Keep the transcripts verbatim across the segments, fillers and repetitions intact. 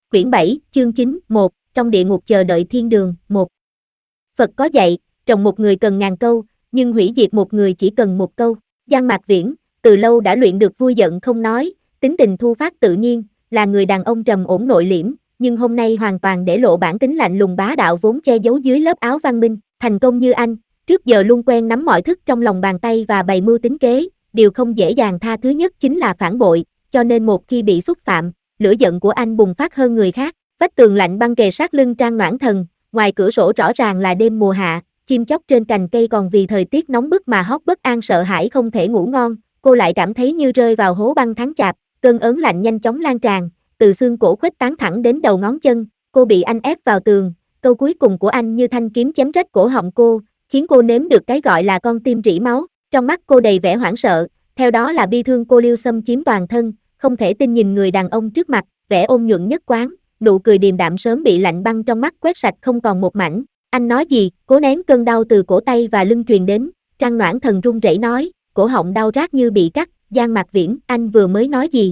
Quyển bảy, chương chín, một, trong địa ngục chờ đợi thiên đường, một. Phật có dạy, trồng một người cần ngàn câu, nhưng hủy diệt một người chỉ cần một câu. Giang Mạc Viễn, từ lâu đã luyện được vui giận không nói, tính tình thu phát tự nhiên, là người đàn ông trầm ổn nội liễm, nhưng hôm nay hoàn toàn để lộ bản tính lạnh lùng bá đạo vốn che giấu dưới lớp áo văn minh. Thành công như anh, trước giờ luôn quen nắm mọi thức trong lòng bàn tay và bày mưu tính kế, điều không dễ dàng tha thứ nhất chính là phản bội, cho nên một khi bị xúc phạm, lửa giận của anh bùng phát hơn người khác. Vách tường lạnh băng kề sát lưng Trang Noãn Thần, ngoài cửa sổ rõ ràng là đêm mùa hạ, chim chóc trên cành cây còn vì thời tiết nóng bức mà hót bất an sợ hãi không thể ngủ ngon, cô lại cảm thấy như rơi vào hố băng tháng chạp, cơn ớn lạnh nhanh chóng lan tràn, từ xương cổ khuếch tán thẳng đến đầu ngón chân, cô bị anh ép vào tường, câu cuối cùng của anh như thanh kiếm chém rách cổ họng cô, khiến cô nếm được cái gọi là con tim rỉ máu, trong mắt cô đầy vẻ hoảng sợ, theo đó là bi thương. Cô Liêu xâm chiếm toàn thân, không thể tin nhìn người đàn ông trước mặt, vẻ ôn nhuận nhất quán, nụ cười điềm đạm sớm bị lạnh băng trong mắt quét sạch không còn một mảnh. Anh nói gì? Cố nén cơn đau từ cổ tay và lưng truyền đến, Trang Noãn Thần run rẩy nói, cổ họng đau rát như bị cắt. Giang Mạc Viễn, anh vừa mới nói gì?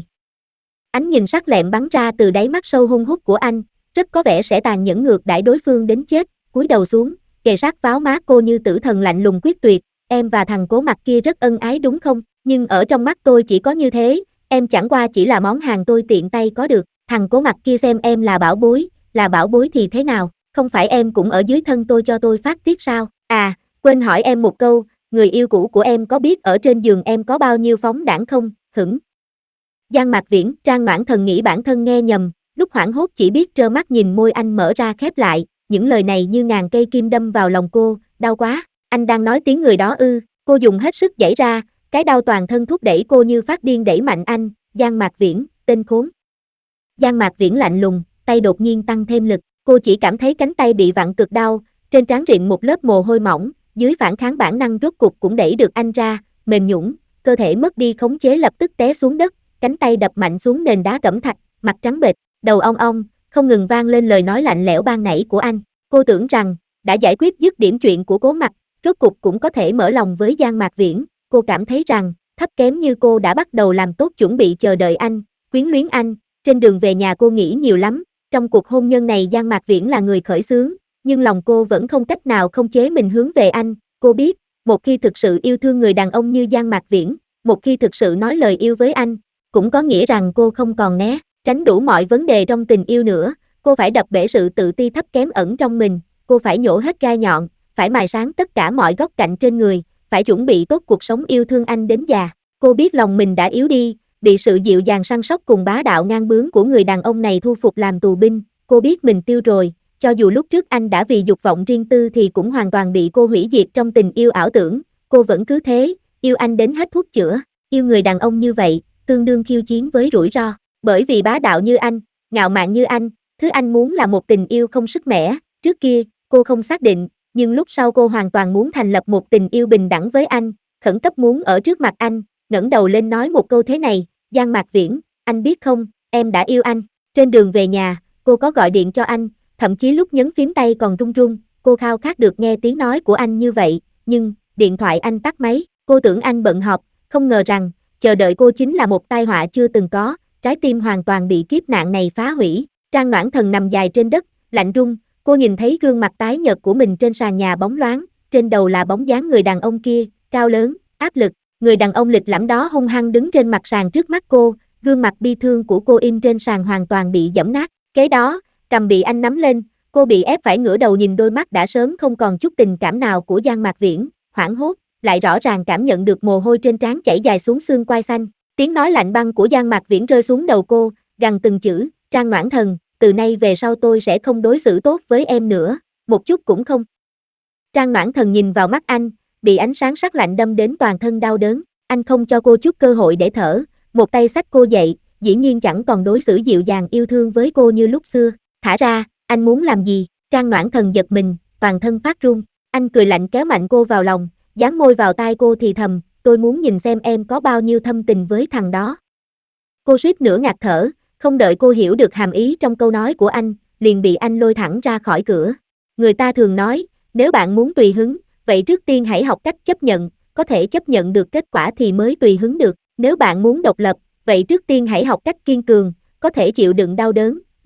Ánh nhìn sắc lẹm bắn ra từ đáy mắt sâu hun hút của anh, rất có vẻ sẽ tàn nhẫn ngược đãi đối phương đến chết. Cúi đầu xuống, kề sát váo má cô như tử thần lạnh lùng quyết tuyệt, em và thằng Cố Mặt kia rất ân ái đúng không? Nhưng ở trong mắt tôi chỉ có như thế, em chẳng qua chỉ là món hàng tôi tiện tay có được. Thằng Cố Mặt kia xem em là bảo bối, là bảo bối thì thế nào, không phải em cũng ở dưới thân tôi cho tôi phát tiết sao? À, quên hỏi em một câu, người yêu cũ của em có biết ở trên giường em có bao nhiêu phóng đãng không? Hửng. Giang Mạc Viễn, Trang Noãn Thần nghĩ bản thân nghe nhầm, lúc hoảng hốt chỉ biết trơ mắt nhìn môi anh mở ra khép lại, những lời này như ngàn cây kim đâm vào lòng cô, đau quá, anh đang nói tiếng người đó ư? Cô dùng hết sức giãy ra, cái đau toàn thân thúc đẩy cô như phát điên đẩy mạnh anh. Giang Mạc Viễn, tên khốn. Giang Mạc Viễn lạnh lùng, tay đột nhiên tăng thêm lực, cô chỉ cảm thấy cánh tay bị vặn cực đau, trên trán rịn một lớp mồ hôi mỏng, dưới phản kháng bản năng rốt cục cũng đẩy được anh ra, mềm nhũn, cơ thể mất đi khống chế lập tức té xuống đất, cánh tay đập mạnh xuống nền đá cẩm thạch, mặt trắng bệch, đầu ong ong, không ngừng vang lên lời nói lạnh lẽo ban nãy của anh. Cô tưởng rằng đã giải quyết dứt điểm chuyện của Cố Mặt, rốt cục cũng có thể mở lòng với Giang Mạc Viễn. Cô cảm thấy rằng thấp kém như cô đã bắt đầu làm tốt chuẩn bị chờ đợi anh, quyến luyến anh. Trên đường về nhà cô nghĩ nhiều lắm, trong cuộc hôn nhân này Giang Mạc Viễn là người khởi xướng, nhưng lòng cô vẫn không cách nào không chế mình hướng về anh. Cô biết, một khi thực sự yêu thương người đàn ông như Giang Mạc Viễn, một khi thực sự nói lời yêu với anh, cũng có nghĩa rằng cô không còn né, tránh đủ mọi vấn đề trong tình yêu nữa. Cô phải đập bể sự tự ti thấp kém ẩn trong mình, cô phải nhổ hết gai nhọn, phải mài sáng tất cả mọi góc cạnh trên người, phải chuẩn bị tốt cuộc sống yêu thương anh đến già. Cô biết lòng mình đã yếu đi, bị sự dịu dàng săn sóc cùng bá đạo ngang bướng của người đàn ông này thu phục làm tù binh. Cô biết mình tiêu rồi, cho dù lúc trước anh đã vì dục vọng riêng tư thì cũng hoàn toàn bị cô hủy diệt trong tình yêu ảo tưởng. Cô vẫn cứ thế, yêu anh đến hết thuốc chữa, yêu người đàn ông như vậy, tương đương khiêu chiến với rủi ro. Bởi vì bá đạo như anh, ngạo mạn như anh, thứ anh muốn là một tình yêu không sức mẻ. Trước kia, cô không xác định, nhưng lúc sau cô hoàn toàn muốn thành lập một tình yêu bình đẳng với anh, khẩn cấp muốn ở trước mặt anh, ngẩng đầu lên nói một câu thế này, Giang Mạc Viễn, anh biết không, em đã yêu anh. Trên đường về nhà, cô có gọi điện cho anh, thậm chí lúc nhấn phím tay còn run run, cô khao khát được nghe tiếng nói của anh như vậy, nhưng, điện thoại anh tắt máy, cô tưởng anh bận họp, không ngờ rằng, chờ đợi cô chính là một tai họa chưa từng có, trái tim hoàn toàn bị kiếp nạn này phá hủy. Trang Noãn Thần nằm dài trên đất, lạnh run, cô nhìn thấy gương mặt tái nhợt của mình trên sàn nhà bóng loáng, trên đầu là bóng dáng người đàn ông kia, cao lớn, áp lực, người đàn ông lịch lãm đó hung hăng đứng trên mặt sàn trước mắt cô, gương mặt bi thương của cô in trên sàn hoàn toàn bị giẫm nát, kế đó, cầm bị anh nắm lên, cô bị ép phải ngửa đầu nhìn đôi mắt đã sớm không còn chút tình cảm nào của Giang Mạc Viễn, hoảng hốt, lại rõ ràng cảm nhận được mồ hôi trên trán chảy dài xuống xương quai xanh, tiếng nói lạnh băng của Giang Mạc Viễn rơi xuống đầu cô, gằn từng chữ, Trang Noãn Thần, từ nay về sau tôi sẽ không đối xử tốt với em nữa, một chút cũng không. Trang Noãn Thần nhìn vào mắt anh, bị ánh sáng sắc lạnh đâm đến toàn thân đau đớn, anh không cho cô chút cơ hội để thở, một tay xách cô dậy, dĩ nhiên chẳng còn đối xử dịu dàng yêu thương với cô như lúc xưa, thả ra, anh muốn làm gì? Trang Noãn Thần giật mình, toàn thân phát run, anh cười lạnh kéo mạnh cô vào lòng, dán môi vào tai cô thì thầm, tôi muốn nhìn xem em có bao nhiêu thâm tình với thằng đó. Cô suýt nữa ngạt thở, không đợi cô hiểu được hàm ý trong câu nói của anh, liền bị anh lôi thẳng ra khỏi cửa. Người ta thường nói, nếu bạn muốn tùy hứng, vậy trước tiên hãy học cách chấp nhận, có thể chấp nhận được kết quả thì mới tùy hứng được. Nếu bạn muốn độc lập, vậy trước tiên hãy học cách kiên cường, có thể chịu đựng đau đớn,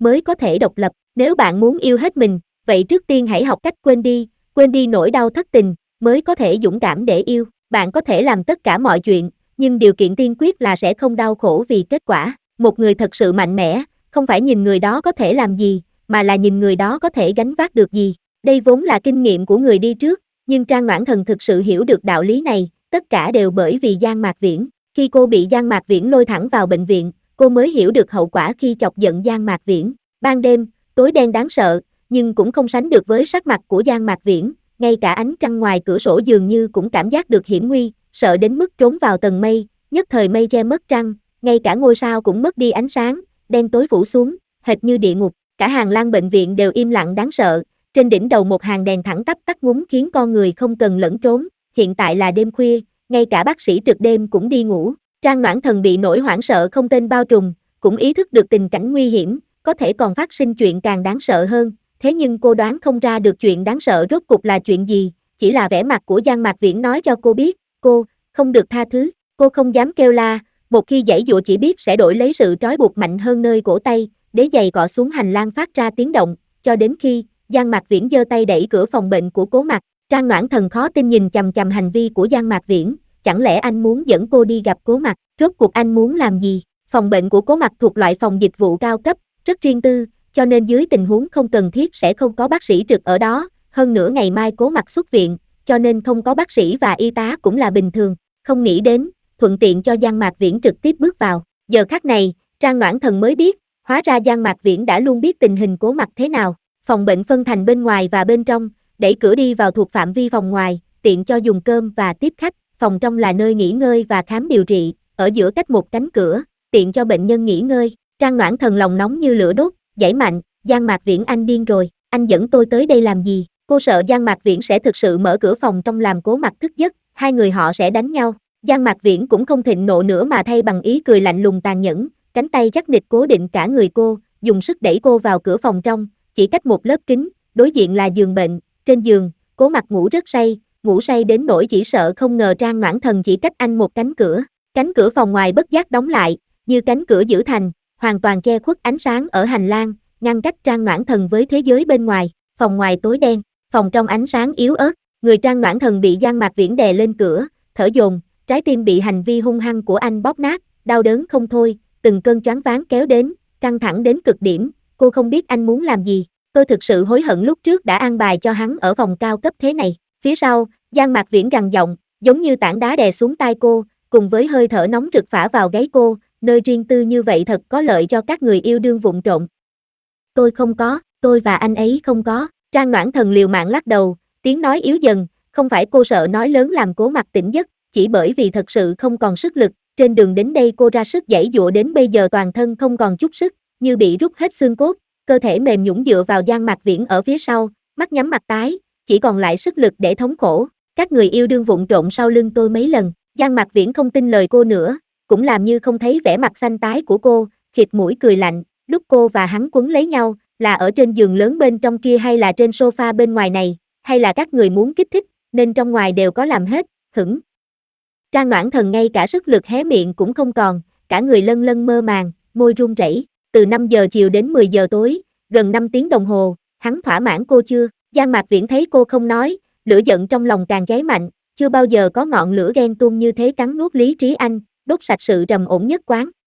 mới có thể độc lập. Nếu bạn muốn yêu hết mình, vậy trước tiên hãy học cách quên đi, quên đi nỗi đau thất tình, mới có thể dũng cảm để yêu. Bạn có thể làm tất cả mọi chuyện, nhưng điều kiện tiên quyết là sẽ không đau khổ vì kết quả. Một người thật sự mạnh mẽ, không phải nhìn người đó có thể làm gì, mà là nhìn người đó có thể gánh vác được gì. Đây vốn là kinh nghiệm của người đi trước, nhưng Trang Noãn Thần thực sự hiểu được đạo lý này, tất cả đều bởi vì Giang Mạc Viễn. Khi cô bị Giang Mạc Viễn lôi thẳng vào bệnh viện, cô mới hiểu được hậu quả khi chọc giận Giang Mạc Viễn. Ban đêm, tối đen đáng sợ, nhưng cũng không sánh được với sắc mặt của Giang Mạc Viễn, ngay cả ánh trăng ngoài cửa sổ dường như cũng cảm giác được hiểm nguy, sợ đến mức trốn vào tầng mây, nhất thời mây che mất trăng, ngay cả ngôi sao cũng mất đi ánh sáng, đen tối phủ xuống, hệt như địa ngục. Cả hành lang bệnh viện đều im lặng đáng sợ, trên đỉnh đầu một hàng đèn thẳng tắp tắt ngúm khiến con người không cần lẫn trốn. Hiện tại là đêm khuya, ngay cả bác sĩ trực đêm cũng đi ngủ. Trang Noãn Thần bị nỗi hoảng sợ không tên bao trùm, cũng ý thức được tình cảnh nguy hiểm, có thể còn phát sinh chuyện càng đáng sợ hơn. Thế nhưng cô đoán không ra được chuyện đáng sợ rốt cục là chuyện gì, chỉ là vẻ mặt của Giang Mạc Viễn nói cho cô biết, cô không được tha thứ. Cô không dám kêu la, một khi giãy giụa chỉ biết sẽ đổi lấy sự trói buộc mạnh hơn nơi cổ tay, đế giày cọ xuống hành lang phát ra tiếng động, cho đến khi Giang Mạc Viễn giơ tay đẩy cửa phòng bệnh của Cố Mặc. Trang Noãn Thần khó tin nhìn chằm chằm hành vi của Giang Mạc Viễn, chẳng lẽ anh muốn dẫn cô đi gặp Cố Mặc, rốt cuộc anh muốn làm gì? Phòng bệnh của Cố Mặc thuộc loại phòng dịch vụ cao cấp, rất riêng tư, cho nên dưới tình huống không cần thiết sẽ không có bác sĩ trực ở đó, hơn nữa ngày mai Cố Mặc xuất viện, cho nên không có bác sĩ và y tá cũng là bình thường. Không nghĩ đến, thuận tiện cho Giang Mạc Viễn trực tiếp bước vào. Giờ khắc này, Trang Noãn Thần mới biết, hóa ra Giang Mạc Viễn đã luôn biết tình hình Cố Mặc thế nào. Phòng bệnh phân thành bên ngoài và bên trong, đẩy cửa đi vào thuộc phạm vi phòng ngoài, tiện cho dùng cơm và tiếp khách. Phòng trong là nơi nghỉ ngơi và khám điều trị, ở giữa cách một cánh cửa, tiện cho bệnh nhân nghỉ ngơi. Trang Noãn Thần lòng nóng như lửa đốt, giãy mạnh, Giang Mạc Viễn anh điên rồi, anh dẫn tôi tới đây làm gì? Cô sợ Giang Mạc Viễn sẽ thực sự mở cửa phòng trong làm Cố Mặc thức giấc, hai người họ sẽ đánh nhau. Giang Mạc Viễn cũng không thịnh nộ nữa mà thay bằng ý cười lạnh lùng tàn nhẫn, cánh tay chắc nịch cố định cả người cô, dùng sức đẩy cô vào cửa phòng trong, chỉ cách một lớp kính, đối diện là giường bệnh, trên giường, Cố Mặc ngủ rất say, ngủ say đến nỗi chỉ sợ không ngờ Trang Noãn Thần chỉ cách anh một cánh cửa. Cánh cửa phòng ngoài bất giác đóng lại, như cánh cửa giữ thành, hoàn toàn che khuất ánh sáng ở hành lang, ngăn cách Trang Noãn Thần với thế giới bên ngoài. Phòng ngoài tối đen, phòng trong ánh sáng yếu ớt, người Trang Noãn Thần bị Giang Mạc Viễn đè lên cửa, thở dồn, trái tim bị hành vi hung hăng của anh bóp nát, đau đớn không thôi, từng cơn choáng váng kéo đến, căng thẳng đến cực điểm, cô không biết anh muốn làm gì. Tôi thực sự hối hận lúc trước đã an bài cho hắn ở phòng cao cấp thế này. Phía sau, Giang Mạc Viễn gằn giọng, giống như tảng đá đè xuống tai cô, cùng với hơi thở nóng rực phả vào gáy cô, nơi riêng tư như vậy thật có lợi cho các người yêu đương vụng trộm. Tôi không có, tôi và anh ấy không có. Trang Noãn Thần liều mạng lắc đầu, tiếng nói yếu dần, không phải cô sợ nói lớn làm Cố Mặc tỉnh giấc, chỉ bởi vì thật sự không còn sức lực. Trên đường đến đây cô ra sức giãy giụa đến bây giờ toàn thân không còn chút sức, như bị rút hết xương cốt, cơ thể mềm nhũn dựa vào Giang Mạc Viễn ở phía sau, mắt nhắm mặt tái, chỉ còn lại sức lực để thống khổ. Các người yêu đương vụng trộn sau lưng tôi mấy lần. Giang Mạc Viễn không tin lời cô nữa, cũng làm như không thấy vẻ mặt xanh tái của cô, khịt mũi cười lạnh. Lúc cô và hắn quấn lấy nhau, là ở trên giường lớn bên trong kia hay là trên sofa bên ngoài này, hay là các người muốn kích thích, nên trong ngoài đều có làm hết, hửng. Trang Noãn Thần ngay cả sức lực hé miệng cũng không còn, cả người lân lân mơ màng, môi run rẩy. Từ năm giờ chiều đến mười giờ tối, gần năm tiếng đồng hồ, hắn thỏa mãn cô chưa? Giang Mạc Viễn thấy cô không nói, lửa giận trong lòng càng cháy mạnh, chưa bao giờ có ngọn lửa ghen tuông như thế cắn nuốt lý trí anh, đốt sạch sự trầm ổn nhất quán.